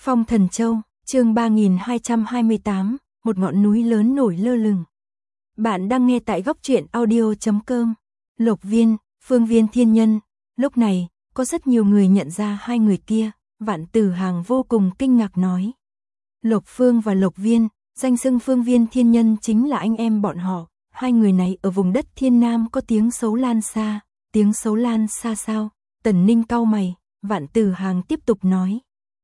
Phong Thần Châu, chương 3228, một ngọn núi lớn nổi lơ lửng. Bạn đang nghe tại góc truyện audio.com. Lộc Viên, Phương Viên Thiên Nhân. Lúc này, có rất nhiều người nhận ra hai người kia. Vạn Tử Hàng vô cùng kinh ngạc nói. Lộc Phương và Lộc Viên, danh xưng Phương Viên Thiên Nhân chính là anh em bọn họ. Hai người này ở vùng đất Thiên Nam có tiếng xấu lan xa. Tiếng xấu lan xa sao? Tần Ninh cau mày, Vạn Tử Hàng tiếp tục nói.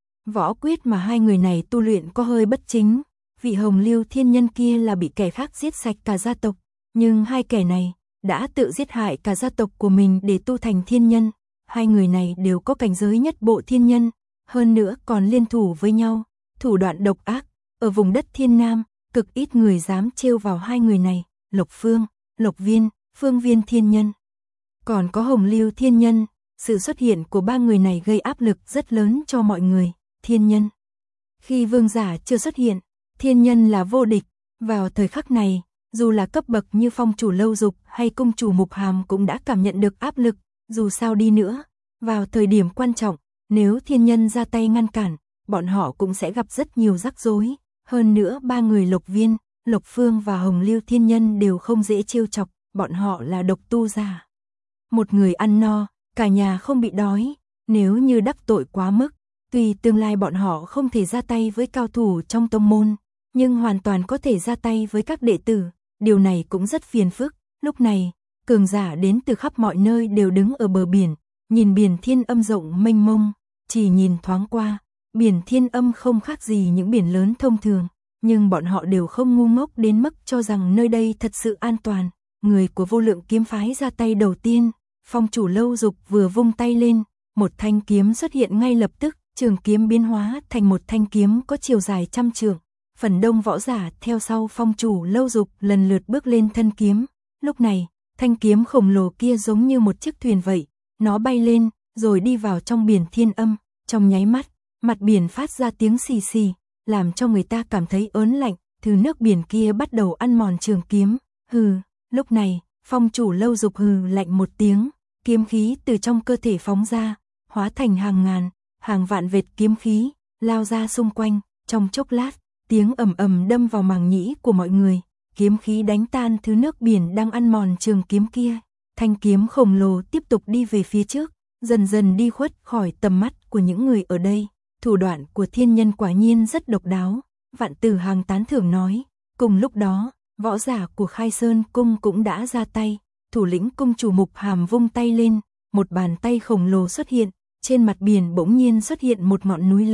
Võ quyết mà hai người này tu luyện có hơi bất chính. Vị Hồng Lưu Thiên Nhân kia là bị kẻ khác giết sạch cả gia tộc. Nhưng hai kẻ này đã tự giết hại cả gia tộc của mình để tu thành thiên nhân. Hai người này đều có cảnh giới nhất bộ thiên nhân. Hơn nữa còn liên thủ với nhau. Thủ đoạn độc ác. Ở vùng đất Thiên Nam, cực ít người dám trêu vào hai người này. Lộc Phương, Lộc Viên, Phương Viên Thiên Nhân. Còn có Hồng Lưu Thiên Nhân. Sự xuất hiện của ba người này gây áp lực rất lớn cho mọi người. Thiên nhân. Khi vương giả chưa xuất hiện, thiên nhân là vô địch. Vào thời khắc này, dù là cấp bậc như phong chủ Lâu Dục hay cung chủ Mục Hàm cũng đã cảm nhận được áp lực. Dù sao đi nữa, vào thời điểm quan trọng, nếu thiên nhân ra tay ngăn cản, bọn họ cũng sẽ gặp rất nhiều rắc rối. Hơn nữa ba người Lộc Viên, Lộc Phương và Hồng Lưu Thiên Nhân đều không dễ trêu chọc, bọn họ là độc tu giả. Một người ăn no, cả nhà không bị đói. Nếu như đắc tội quá mức, tuy tương lai bọn họ không thể ra tay với cao thủ trong tông môn, nhưng hoàn toàn có thể ra tay với các đệ tử. Điều này cũng rất phiền phức. Lúc này, cường giả đến từ khắp mọi nơi đều đứng ở bờ biển, nhìn biển Thiên Âm rộng mênh mông. Chỉ nhìn thoáng qua, biển Thiên Âm không khác gì những biển lớn thông thường, nhưng bọn họ đều không ngu ngốc đến mức cho rằng nơi đây thật sự an toàn. Người của Vô Lượng kiếm phái ra tay đầu tiên, phong chủ Lâu Dục vừa vung tay lên, một thanh kiếm xuất hiện ngay lập tức. Trường kiếm biến hóa thành một thanh kiếm có chiều dài 100 trượng. Phần đông võ giả theo sau phong chủ Lâu Dục lần lượt bước lên thân kiếm. Lúc này, thanh kiếm khổng lồ kia giống như một chiếc thuyền vậy. Nó bay lên, rồi đi vào trong biển Thiên Âm. Trong nháy mắt, mặt biển phát ra tiếng xì xì, làm cho người ta cảm thấy ớn lạnh. Thứ nước biển kia bắt đầu ăn mòn trường kiếm. Hừ, lúc này, phong chủ Lâu Dục hừ lạnh một tiếng. Kiếm khí từ trong cơ thể phóng ra, hóa thành hàng ngàn, hàng vạn vệt kiếm khí, lao ra xung quanh. Trong chốc lát, tiếng ầm ầm đâm vào màng nhĩ của mọi người. Kiếm khí đánh tan thứ nước biển đang ăn mòn trường kiếm kia. Thanh kiếm khổng lồ tiếp tục đi về phía trước, dần dần đi khuất khỏi tầm mắt của những người ở đây. Thủ đoạn của thiên nhân quả nhiên rất độc đáo, Vạn Tử Hàng tán thưởng nói. Cùng lúc đó, võ giả của Khai Sơn Cung cũng đã ra tay. Thủ lĩnh cung chủ Mục Hàm vung tay lên, một bàn tay khổng lồ xuất hiện. Trên mặt biển bỗng nhiên xuất hiện một ngọn núi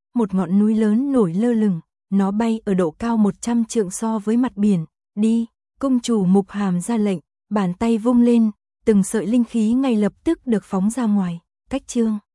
lớn nổi lơ lửng. Nó bay ở độ cao 100 trượng so với mặt biển. Đi, cung chủ Mục Hàm ra lệnh, bàn tay vung lên, từng sợi linh khí ngay lập tức được phóng ra ngoài. Cách chương